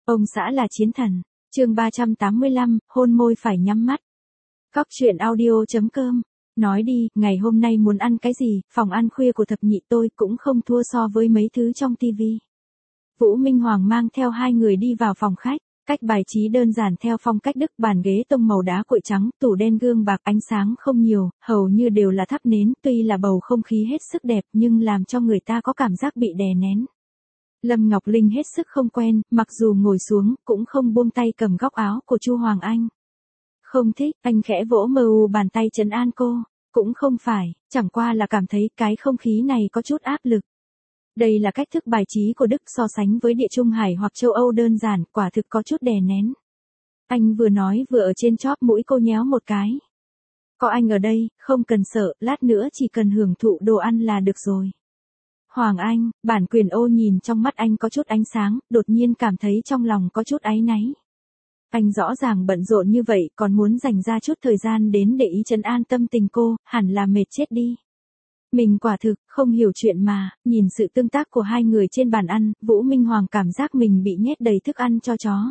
Ông xã là chiến thần. Chương 385, hôn môi phải nhắm mắt. Cóc truyện audio.com. Nói đi, ngày hôm nay muốn ăn cái gì? Phòng ăn khuya của thập nhị tôi cũng không thua so với mấy thứ trong tivi. Vũ Minh Hoàng mang theo hai người đi vào phòng khách. Cách bài trí đơn giản theo phong cách Đức, bàn ghế tông màu đá cuội trắng, tủ đen gương bạc, ánh sáng không nhiều, hầu như đều là thắp nến, tuy là bầu không khí hết sức đẹp nhưng làm cho người ta có cảm giác bị đè nén. Lâm Ngọc Linh hết sức không quen, mặc dù ngồi xuống, cũng không buông tay cầm góc áo của Chu Hoàng Anh. Không thích, anh khẽ vỗ mờ bàn tay trấn an cô, cũng không phải, chẳng qua là cảm thấy cái không khí này có chút áp lực. Đây là cách thức bài trí của Đức, so sánh với Địa Trung Hải hoặc châu Âu đơn giản, quả thực có chút đè nén. Anh vừa nói vừa ở trên chóp mũi cô nhéo một cái. Có anh ở đây, không cần sợ, lát nữa chỉ cần hưởng thụ đồ ăn là được rồi. Hoàng Anh, bản quyền ô nhìn trong mắt anh có chút ánh sáng, đột nhiên cảm thấy trong lòng có chút áy náy. Anh rõ ràng bận rộn như vậy còn muốn dành ra chút thời gian đến để ý trấn an tâm tình cô, hẳn là mệt chết đi. Mình quả thực không hiểu chuyện mà, nhìn sự tương tác của hai người trên bàn ăn, Vũ Minh Hoàng cảm giác mình bị nhét đầy thức ăn cho chó.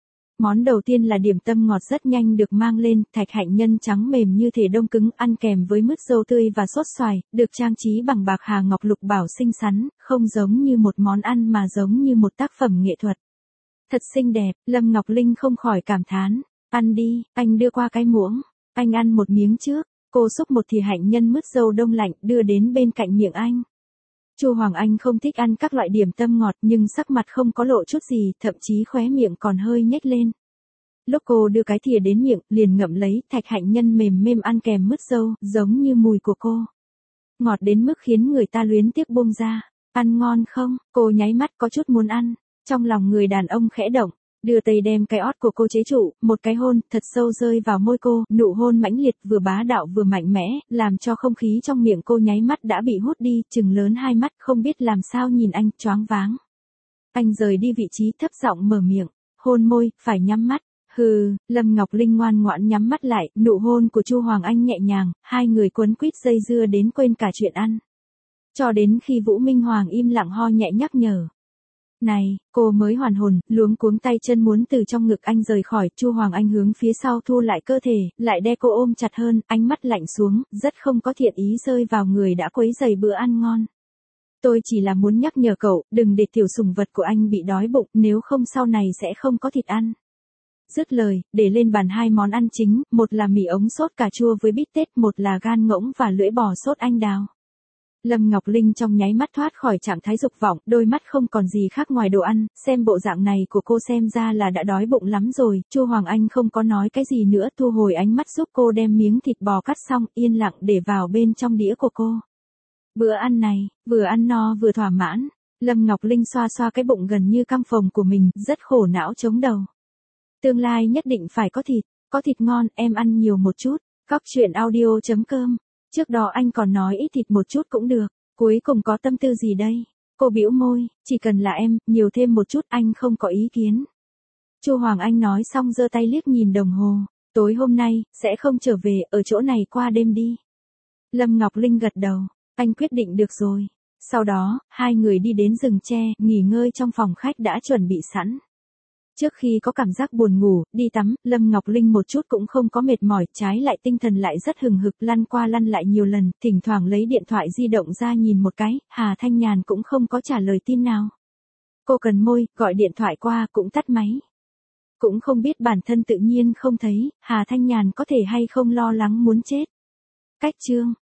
Món đầu tiên là điểm tâm ngọt rất nhanh được mang lên, thạch hạnh nhân trắng mềm như thể đông cứng, ăn kèm với mứt dâu tươi và sốt xoài, được trang trí bằng bạc hà ngọc lục bảo xinh xắn, không giống như một món ăn mà giống như một tác phẩm nghệ thuật. Thật xinh đẹp, Lâm Ngọc Linh không khỏi cảm thán. Ăn đi, anh đưa qua cái muỗng. Anh ăn một miếng trước. Cô xúc một thìa hạnh nhân mứt dâu đông lạnh đưa đến bên cạnh miệng anh. Chu Hoàng Anh không thích ăn các loại điểm tâm ngọt nhưng sắc mặt không có lộ chút gì, thậm chí khóe miệng còn hơi nhếch lên. Lúc cô đưa cái thìa đến miệng, liền ngậm lấy, thạch hạnh nhân mềm mềm ăn kèm mứt dâu, giống như mùi của cô. Ngọt đến mức khiến người ta luyến tiếc buông ra. Ăn ngon không? Cô nháy mắt có chút muốn ăn. Trong lòng người đàn ông khẽ động, đưa tay đem cái ót của cô chế trụ, một cái hôn thật sâu rơi vào môi cô, nụ hôn mãnh liệt vừa bá đạo vừa mạnh mẽ, làm cho không khí trong miệng cô nháy mắt đã bị hút đi, trừng lớn hai mắt không biết làm sao nhìn anh, choáng váng. Anh rời đi vị trí, thấp giọng mở miệng, hôn môi, phải nhắm mắt. Hừ, Lâm Ngọc Linh ngoan ngoãn nhắm mắt lại, nụ hôn của Chu Hoàng Anh nhẹ nhàng, hai người quấn quýt dây dưa đến quên cả chuyện ăn. Cho đến khi Vũ Minh Hoàng im lặng ho nhẹ nhắc nhở. Này, cô mới hoàn hồn, luống cuống tay chân muốn từ trong ngực anh rời khỏi, Chu Hoàng Anh hướng phía sau thu lại cơ thể, lại đe cô ôm chặt hơn, ánh mắt lạnh xuống, rất không có thiện ý rơi vào người đã quấy rầy bữa ăn ngon. Tôi chỉ là muốn nhắc nhở cậu, đừng để tiểu sủng vật của anh bị đói bụng, nếu không sau này sẽ không có thịt ăn. Dứt lời, để lên bàn hai món ăn chính, một là mì ống sốt cà chua với bít tết, một là gan ngỗng và lưỡi bò sốt anh đào. Lâm Ngọc Linh trong nháy mắt thoát khỏi trạng thái dục vọng, đôi mắt không còn gì khác ngoài đồ ăn, xem bộ dạng này của cô xem ra là đã đói bụng lắm rồi. Chu Hoàng Anh không có nói cái gì nữa, thu hồi ánh mắt giúp cô đem miếng thịt bò cắt xong, yên lặng để vào bên trong đĩa của cô. Bữa ăn này, vừa ăn no vừa thỏa mãn, Lâm Ngọc Linh xoa xoa cái bụng gần như căng phồng của mình, rất khổ não chống đầu. Tương lai nhất định phải có thịt ngon, em ăn nhiều một chút. Cóc truyện audio.com. Trước đó anh còn nói ít thịt một chút cũng được, cuối cùng có tâm tư gì đây? Cô bĩu môi, chỉ cần là em, nhiều thêm một chút anh không có ý kiến. Chu Hoàng Anh nói xong giơ tay liếc nhìn đồng hồ, tối hôm nay, sẽ không trở về, ở chỗ này qua đêm đi. Lâm Ngọc Linh gật đầu, anh quyết định được rồi. Sau đó, hai người đi đến rừng tre, nghỉ ngơi trong phòng khách đã chuẩn bị sẵn. Trước khi có cảm giác buồn ngủ, đi tắm, Lâm Ngọc Linh một chút cũng không có mệt mỏi, trái lại tinh thần lại rất hừng hực, lăn qua lăn lại nhiều lần, thỉnh thoảng lấy điện thoại di động ra nhìn một cái, Hà Thanh Nhàn cũng không có trả lời tin nào. Cô cần môi, gọi điện thoại qua cũng tắt máy. Cũng không biết bản thân tự nhiên không thấy, Hà Thanh Nhàn có thể hay không lo lắng muốn chết. Cách chương